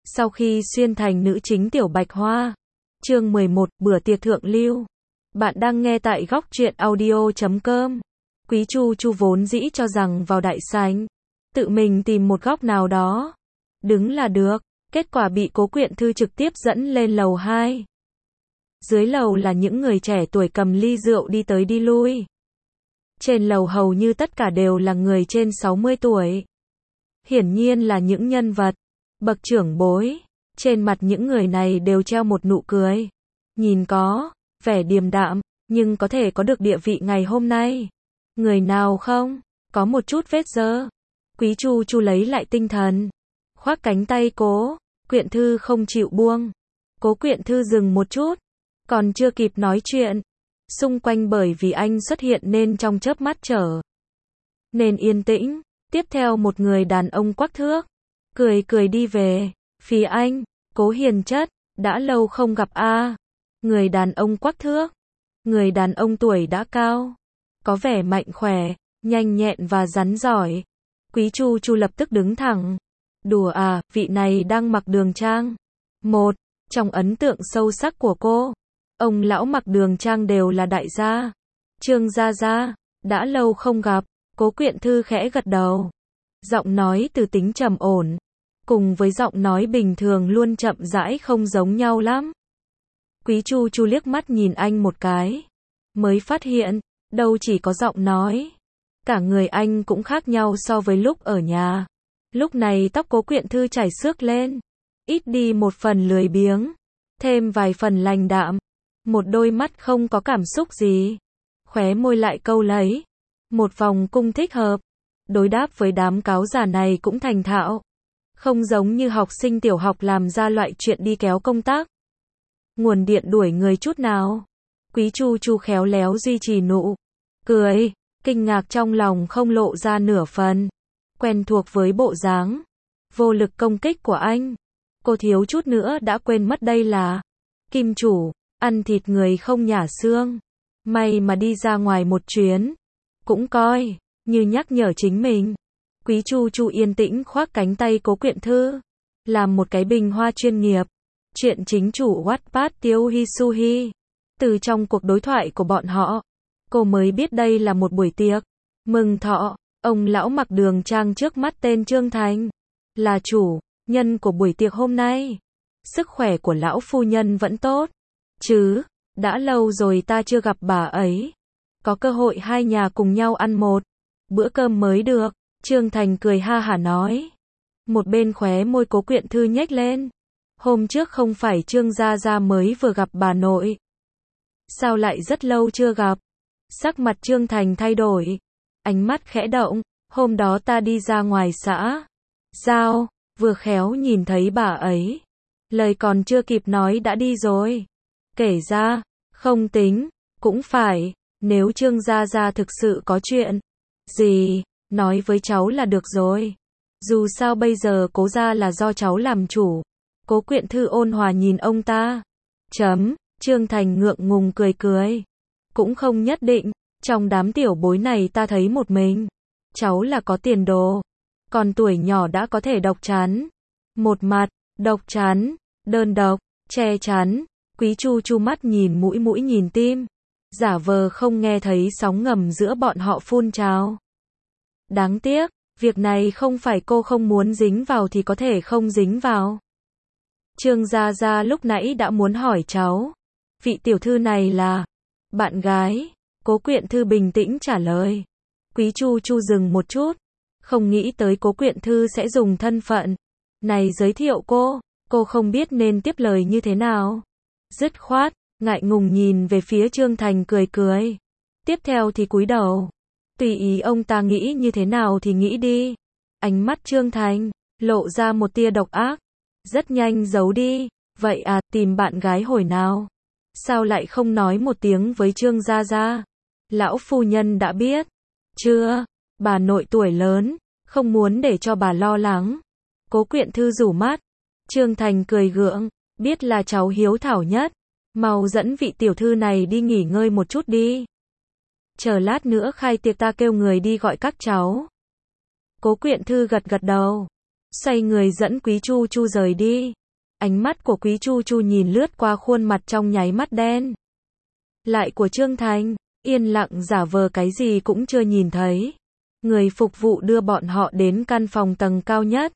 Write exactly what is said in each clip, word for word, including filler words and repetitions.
Sau khi xuyên thành nữ chính Tiểu Bạch Hoa. Chương mười một, bữa tiệc thượng lưu. Bạn đang nghe tại góc truyện audio chấm com. Quý Chu Chu vốn dĩ cho rằng vào đại sảnh, tự mình tìm một góc nào đó, đứng là được, kết quả bị Cố Quyện Thư trực tiếp dẫn lên lầu hai. Dưới lầu là những người trẻ tuổi cầm ly rượu đi tới đi lui. Trên lầu hầu như tất cả đều là người trên sáu mươi tuổi. Hiển nhiên là những nhân vật bậc trưởng bối. Trên mặt những người này đều treo một nụ cười. Nhìn có vẻ điềm đạm, nhưng có thể có được địa vị ngày hôm nay. Người nào không có một chút vết dơ. Quý Chu Chu lấy lại tinh thần, khoác cánh tay Cố Quyện Thư không chịu buông. Cố Quyện Thư dừng một chút, còn chưa kịp nói chuyện, xung quanh bởi vì anh xuất hiện nên trong chớp mắt trở nên yên tĩnh. Tiếp theo một người đàn ông quắc thước, cười cười đi về phía anh. Cố hiền chất, đã lâu không gặp a. Người đàn ông quắc thước, người đàn ông tuổi đã cao, có vẻ mạnh khỏe, nhanh nhẹn và rắn giỏi. Quý Chu Chu lập tức đứng thẳng. Đùa à, vị này đang mặc đường trang. Một trong ấn tượng sâu sắc của cô, ông lão mặc đường trang đều là đại gia. Trương gia gia, đã lâu không gặp. Cố Quyện Thư khẽ gật đầu. Giọng nói từ tính trầm ổn, cùng với giọng nói bình thường luôn chậm rãi không giống nhau lắm. Quý Chu Chu liếc mắt nhìn anh một cái, mới phát hiện, đâu chỉ có giọng nói, cả người anh cũng khác nhau so với lúc ở nhà. Lúc này tóc Cố Quyện Thư chảy xước lên, ít đi một phần lười biếng, thêm vài phần lành đạm. Một đôi mắt không có cảm xúc gì, khóe môi lại câu lấy một vòng cung thích hợp. Đối đáp với đám cáo già này cũng thành thạo, không giống như học sinh tiểu học làm ra loại chuyện đi kéo công tác nguồn điện đuổi người chút nào. Quý Chu Chu khéo léo duy trì nụ cười, kinh ngạc trong lòng không lộ ra nửa phần. Quen thuộc với bộ dáng vô lực công kích của anh, cô thiếu chút nữa đã quên mất đây là kim chủ, ăn thịt người không nhả xương. May mà đi ra ngoài một chuyến, cũng coi như nhắc nhở chính mình. Quý Chu Chu yên tĩnh khoác cánh tay Cố Quyện Thư, làm một cái bình hoa chuyên nghiệp. Chuyện chính chủ Wattpad Tiêu Hisuhi. Từ trong cuộc đối thoại của bọn họ, cô mới biết đây là một buổi tiệc mừng thọ. Ông lão mặc đường trang trước mắt tên Trương Thành là chủ nhân của buổi tiệc hôm nay. Sức khỏe của lão phu nhân vẫn tốt chứ? Đã lâu rồi ta chưa gặp bà ấy. Có cơ hội hai nhà cùng nhau ăn một bữa cơm mới được. Trương Thành cười ha hả nói. Một bên khóe môi Cố Quyện Thư nhếch lên. Hôm trước không phải Trương gia gia mới vừa gặp bà nội? Sao lại rất lâu chưa gặp? Sắc mặt Trương Thành thay đổi, ánh mắt khẽ động. Hôm đó ta đi ra ngoài xã Giao, vừa khéo nhìn thấy bà ấy. Lời còn chưa kịp nói đã đi rồi. Kể ra, không tính, cũng phải. Nếu Trương gia gia thực sự có chuyện gì, nói với cháu là được rồi. Dù sao bây giờ Cố gia là do cháu làm chủ. Cố Quyện Thư ôn hòa nhìn ông ta. Chấm, Trương Thành ngượng ngùng cười cười. Cũng không nhất định, trong đám tiểu bối này ta thấy một mình cháu là có tiền đồ. Còn tuổi nhỏ đã có thể độc chán. Một mặt, độc chán, đơn độc, che chắn. Quý Chu Chu mắt nhìn mũi mũi nhìn tim, giả vờ không nghe thấy sóng ngầm giữa bọn họ phun trào. Đáng tiếc, việc này không phải cô không muốn dính vào thì có thể không dính vào. Trương gia gia lúc nãy đã muốn hỏi cháu, vị tiểu thư này là bạn gái. Cố Quyện Thư bình tĩnh trả lời. Quý Chu Chu dừng một chút, không nghĩ tới Cố Quyện Thư sẽ dùng thân phận này giới thiệu cô. Cô không biết nên tiếp lời như thế nào. Dứt khoát, ngại ngùng nhìn về phía Trương Thành cười cười. Tiếp theo thì cúi đầu. Tùy ý ông ta nghĩ như thế nào thì nghĩ đi. Ánh mắt Trương Thành lộ ra một tia độc ác, rất nhanh giấu đi. Vậy à, tìm bạn gái hồi nào? Sao lại không nói một tiếng với Trương gia gia? Lão phu nhân đã biết chưa? Bà nội tuổi lớn, không muốn để cho bà lo lắng. Cố Quyện Thư rủ mắt. Trương Thành cười gượng, biết là cháu hiếu thảo nhất, mau dẫn vị tiểu thư này đi nghỉ ngơi một chút đi. Chờ lát nữa khai tiệc ta kêu người đi gọi các cháu. Cố Quyện Thư gật gật đầu, xoay người dẫn Quý Chu Chu rời đi. Ánh mắt của Quý Chu Chu nhìn lướt qua khuôn mặt trong nháy mắt đen lại của Trương Thành, yên lặng giả vờ cái gì cũng chưa nhìn thấy. Người phục vụ đưa bọn họ đến căn phòng tầng cao nhất.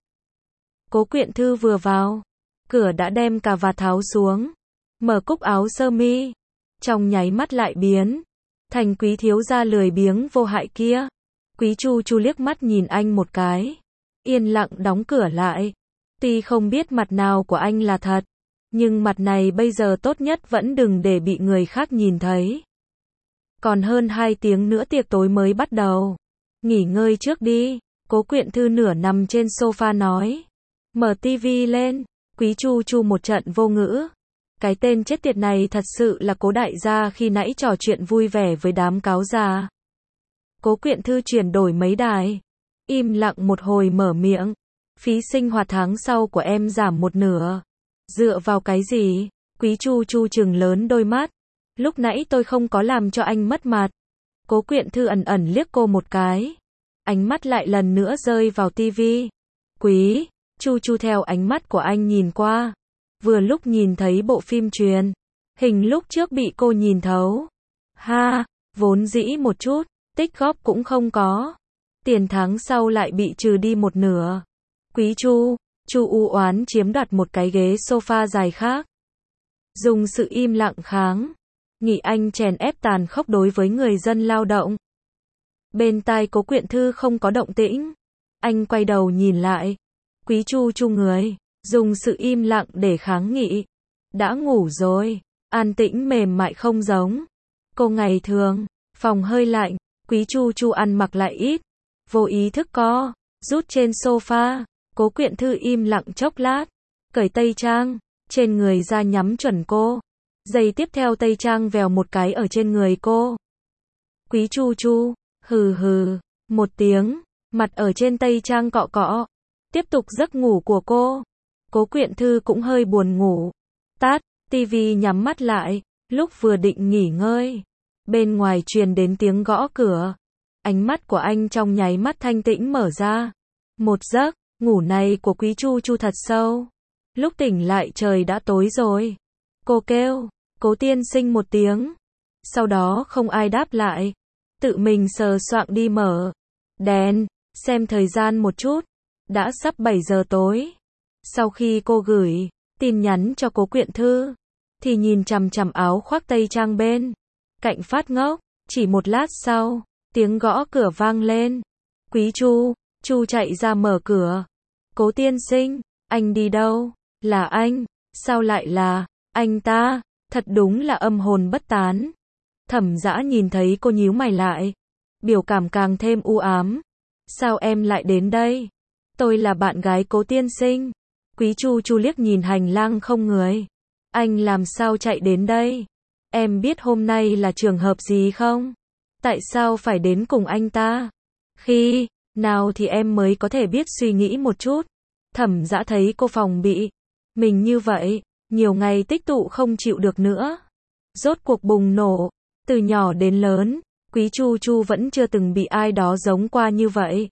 Cố Quyện Thư vừa vào, cửa đã đem cà vạt tháo xuống, mở cúc áo sơ mi, trong nháy mắt lại biến thành Quý thiếu gia lười biếng vô hại kia. Quý Chu Chu liếc mắt nhìn anh một cái, yên lặng đóng cửa lại. Tuy không biết mặt nào của anh là thật, nhưng mặt này bây giờ tốt nhất vẫn đừng để bị người khác nhìn thấy. Còn hơn hai tiếng nữa tiệc tối mới bắt đầu. Nghỉ ngơi trước đi, Cố Quyện Thư nửa nằm trên sofa nói. Mở tivi lên, Quý Chu Chu một trận vô ngữ. Cái tên chết tiệt này thật sự là Cố đại gia khi nãy trò chuyện vui vẻ với đám cáo già. Cố Quyện Thư chuyển đổi mấy đài, im lặng một hồi mở miệng. Phí sinh hoạt tháng sau của em giảm một nửa. Dựa vào cái gì? Quý Chu Chu trừng lớn đôi mắt. Lúc nãy tôi không có làm cho anh mất mặt. Cố Quyện Thư ẩn ẩn liếc cô một cái. Ánh mắt lại lần nữa rơi vào tivi. Quý Chu Chu theo ánh mắt của anh nhìn qua. Vừa lúc nhìn thấy bộ phim truyền hình lúc trước bị cô nhìn thấu. Ha, vốn dĩ một chút tích góp cũng không có. Tiền tháng sau lại bị trừ đi một nửa. Quý Chu Chu u oán chiếm đoạt một cái ghế sofa dài khác. Dùng sự im lặng kháng nghị anh chèn ép tàn khốc đối với người dân lao động. Bên tai Cố Quyện Thư không có động tĩnh. Anh quay đầu nhìn lại. Quý Chu Chu người dùng sự im lặng để kháng nghị. Đã ngủ rồi, an tĩnh mềm mại không giống cô ngày thường. Phòng hơi lạnh, Quý Chu Chu ăn mặc lại ít, vô ý thức co rút trên sofa. Cố Quyện Thư im lặng chốc lát, cởi tây trang trên người ra nhắm chuẩn cô. Giây tiếp theo tây trang vèo một cái ở trên người cô. Quý Chu Chu hừ hừ một tiếng, mặt ở trên tây trang cọ cọ. Tiếp tục giấc ngủ của cô. Cố Quyện Thư cũng hơi buồn ngủ. Tắt tivi nhắm mắt lại. Lúc vừa định nghỉ ngơi, bên ngoài truyền đến tiếng gõ cửa. Ánh mắt của anh trong nháy mắt thanh tĩnh mở ra. Một giấc ngủ này của Quý Chu Chu thật sâu. Lúc tỉnh lại trời đã tối rồi. Cô kêu Cố tiên sinh một tiếng. Sau đó không ai đáp lại. Tự mình sờ soạng đi mở đèn, xem thời gian một chút. Đã sắp bảy giờ tối. Sau khi cô gửi tin nhắn cho Cố Quyện Thư, thì nhìn chằm chằm áo khoác tây trang bên cạnh phát ngốc. Chỉ một lát sau, tiếng gõ cửa vang lên. Quý Chu Chu chạy ra mở cửa. Cố tiên sinh, anh đi đâu? Là anh? Sao lại là anh ta? Thật đúng là âm hồn bất tán. Thẩm Dã nhìn thấy cô nhíu mày lại, biểu cảm càng thêm u ám. Sao em lại đến đây? Tôi là bạn gái Cố tiên sinh. Quý Chu Chu liếc nhìn hành lang không người. Anh làm sao chạy đến đây? Em biết hôm nay là trường hợp gì không? Tại sao phải đến cùng anh ta? Khi nào thì em mới có thể biết suy nghĩ một chút. Thẩm Dã thấy cô phòng bị mình như vậy, nhiều ngày tích tụ không chịu được nữa. Rốt cuộc bùng nổ. Từ nhỏ đến lớn, Quý Chu Chu vẫn chưa từng bị ai đó giống qua như vậy.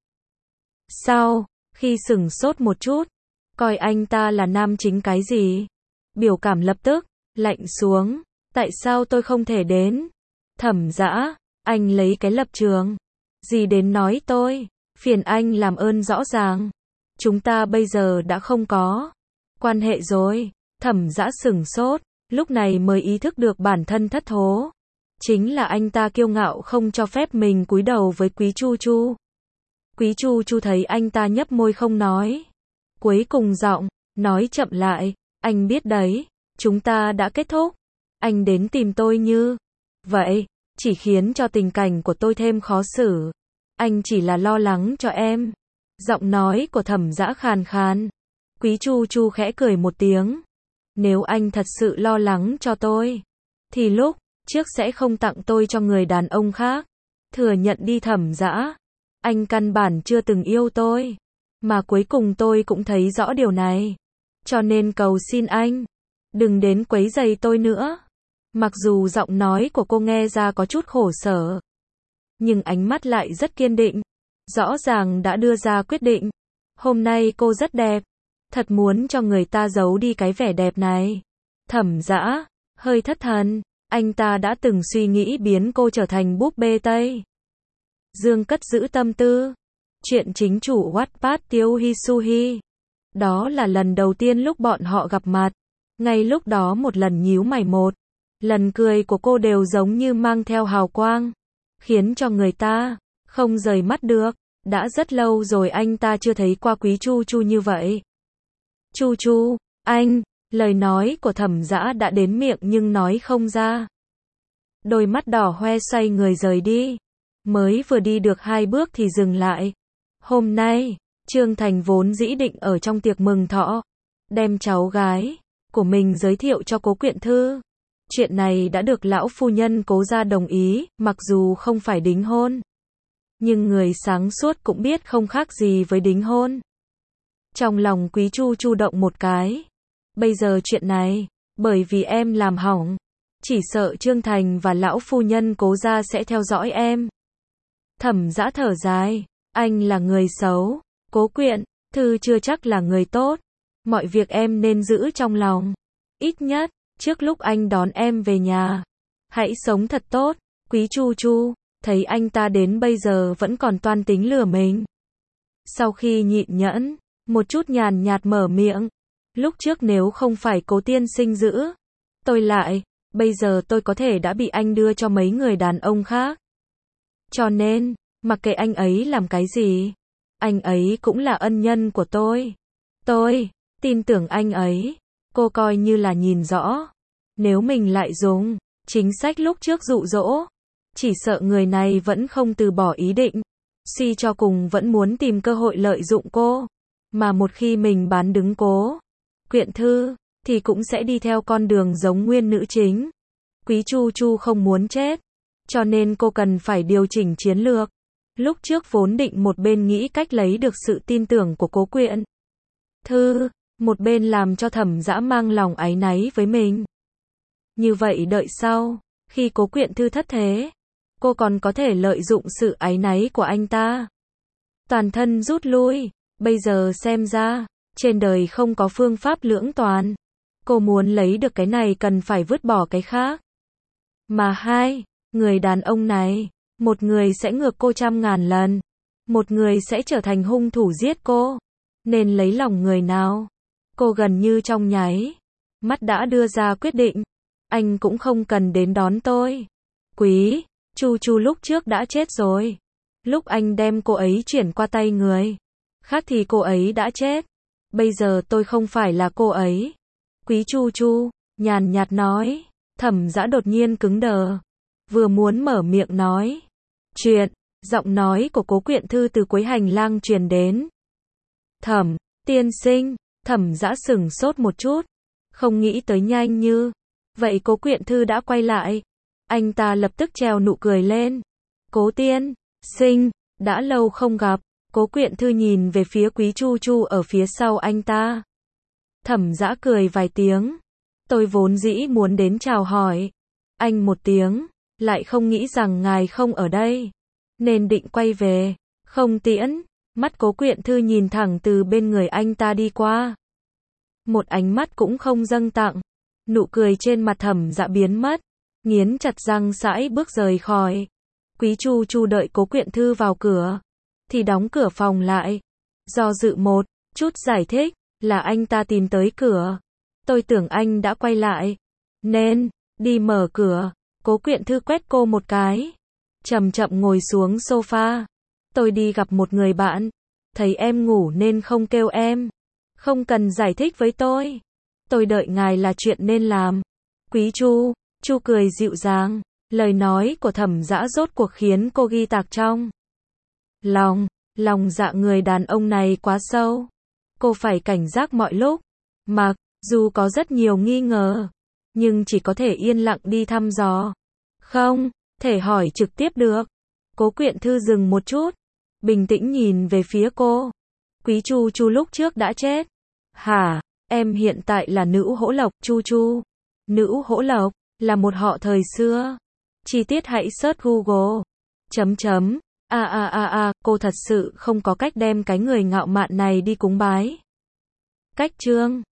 Sao? Khi sửng sốt một chút, coi anh ta là nam chính cái gì? Biểu cảm lập tức lạnh xuống. Tại sao tôi không thể đến? Thẩm Dã, anh lấy cái lập trường gì đến nói tôi? Phiền anh làm ơn rõ ràng. Chúng ta bây giờ đã không có quan hệ rồi. Thẩm Dã sửng sốt, lúc này mới ý thức được bản thân thất thố. Chính là anh ta kiêu ngạo không cho phép mình cúi đầu với Quý Chu Chu. Quý Chu Chu thấy anh ta nhấp môi không nói. Cuối cùng giọng nói chậm lại. Anh biết đấy, chúng ta đã kết thúc. Anh đến tìm tôi như vậy, chỉ khiến cho tình cảnh của tôi thêm khó xử. Anh chỉ là lo lắng cho em. Giọng nói của Thẩm Dã khàn khàn. Quý Chu Chu khẽ cười một tiếng. Nếu anh thật sự lo lắng cho tôi, thì lúc trước sẽ không tặng tôi cho người đàn ông khác. Thừa nhận đi Thẩm Dã. Anh căn bản chưa từng yêu tôi. Mà cuối cùng tôi cũng thấy rõ điều này. Cho nên cầu xin anh, đừng đến quấy rầy tôi nữa. Mặc dù giọng nói của cô nghe ra có chút khổ sở, nhưng ánh mắt lại rất kiên định. Rõ ràng đã đưa ra quyết định. Hôm nay cô rất đẹp. Thật muốn cho người ta giấu đi cái vẻ đẹp này. Thẩm Dã hơi thất thần, anh ta đã từng suy nghĩ biến cô trở thành búp bê Tây Dương cất giữ tâm tư. Chuyện chính chủ Wattpad Tiêu Hisuhi. Đó là lần đầu tiên lúc bọn họ gặp mặt. Ngay lúc đó một lần nhíu mày một lần cười của cô đều giống như mang theo hào quang, khiến cho người ta không rời mắt được. Đã rất lâu rồi anh ta chưa thấy qua Quý Chu Chu như vậy. Chu Chu, anh, lời nói của Thẩm Dã đã đến miệng nhưng nói không ra. Đôi mắt đỏ hoe xoay người rời đi. Mới vừa đi được hai bước thì dừng lại. Hôm nay, Trương Thành vốn dĩ định ở trong tiệc mừng thọ, đem cháu gái của mình giới thiệu cho Cố Quyện Thư. Chuyện này đã được lão phu nhân Cố gia đồng ý, mặc dù không phải đính hôn. Nhưng người sáng suốt cũng biết không khác gì với đính hôn. Trong lòng Quý Chu Chu động một cái. Bây giờ chuyện này, bởi vì em làm hỏng, chỉ sợ Trương Thành và lão phu nhân Cố gia sẽ theo dõi em. Thẩm Dã thở dài, anh là người xấu, Cố Quyện Thư chưa chắc là người tốt. Mọi việc em nên giữ trong lòng. Ít nhất, trước lúc anh đón em về nhà, hãy sống thật tốt. Quý Chu Chu thấy anh ta đến bây giờ vẫn còn toan tính lừa mình. Sau khi nhịn nhẫn, một chút nhàn nhạt mở miệng. Lúc trước nếu không phải Cố tiên sinh giữ tôi lại, bây giờ tôi có thể đã bị anh đưa cho mấy người đàn ông khác. Cho nên, mặc kệ anh ấy làm cái gì, anh ấy cũng là ân nhân của tôi. Tôi tin tưởng anh ấy. Cô coi như là nhìn rõ. Nếu mình lại dùng chính sách lúc trước dụ dỗ, chỉ sợ người này vẫn không từ bỏ ý định. Suy cho cùng vẫn muốn tìm cơ hội lợi dụng cô. Mà một khi mình bán đứng Cố Quyện Thư, thì cũng sẽ đi theo con đường giống nguyên nữ chính. Quý Chu Chu không muốn chết, cho nên cô cần phải điều chỉnh chiến lược. Lúc trước vốn định một bên nghĩ cách lấy được sự tin tưởng của Cố Quyện Thư, một bên làm cho Thẩm Dã mang lòng áy náy với mình. Như vậy đợi sau, khi Cố Quyện Thư thất thế, cô còn có thể lợi dụng sự áy náy của anh ta. Toàn thân rút lui, bây giờ xem ra, trên đời không có phương pháp lưỡng toàn. Cô muốn lấy được cái này cần phải vứt bỏ cái khác. Mà hai, người đàn ông này, một người sẽ ngược cô trăm ngàn lần, một người sẽ trở thành hung thủ giết cô. Nên lấy lòng người nào? Cô gần như trong nháy mắt đã đưa ra quyết định. Anh cũng không cần đến đón tôi. Quý Chu Chu lúc trước đã chết rồi. Lúc anh đem cô ấy chuyển qua tay người khác thì cô ấy đã chết. Bây giờ tôi không phải là cô ấy. Quý Chu Chu nhàn nhạt nói. Thẩm Dã đột nhiên cứng đờ, vừa muốn mở miệng nói chuyện, giọng nói của Cố Quyện Thư từ cuối hành lang truyền đến. Thẩm tiên sinh. Thẩm Dã sửng sốt một chút, không nghĩ tới nhanh như vậy Cố Quyện Thư đã quay lại. Anh ta lập tức treo nụ cười lên. Cố tiên sinh, đã lâu không gặp. Cố Quyện Thư nhìn về phía Quý Chu Chu ở phía sau anh ta. Thẩm Dã cười vài tiếng. Tôi vốn dĩ muốn đến chào hỏi anh một tiếng, lại không nghĩ rằng ngài không ở đây, nên định quay về, không tiễn. Mắt Cố Quyện Thư nhìn thẳng từ bên người anh ta đi qua. Một ánh mắt cũng không dâng tặng. Nụ cười trên mặt Thẩm Dã biến mất, nghiến chặt răng sãi bước rời khỏi. Quý Chu Chu đợi Cố Quyện Thư vào cửa, thì đóng cửa phòng lại. Do dự một chút giải thích, là anh ta tìm tới cửa. Tôi tưởng anh đã quay lại, nên đi mở cửa. Cố Quyện Thư quét cô một cái, chậm chậm ngồi xuống sofa. Tôi đi gặp một người bạn, thấy em ngủ nên không kêu em. Không cần giải thích với tôi. Tôi đợi ngài là chuyện nên làm. Quý Chu Chu cười dịu dàng. Lời nói của Thẩm Dã rốt cuộc khiến cô ghi tạc trong lòng. Lòng dạ người đàn ông này quá sâu. Cô phải cảnh giác mọi lúc. Mặc dù có rất nhiều nghi ngờ, nhưng chỉ có thể yên lặng đi thăm dò. Không thể hỏi trực tiếp được. Cố Quyện Thư dừng một chút, bình tĩnh nhìn về phía cô. Quý Chu Chu lúc trước đã chết. Hả? Em hiện tại là Nữ Hỗ Lộc. Chu Chu. Nữ Hỗ Lộc là một họ thời xưa. Chi tiết hãy search Google. Chấm chấm. A a a a, cô thật sự không có cách đem cái người ngạo mạn này đi cúng bái. Cách chương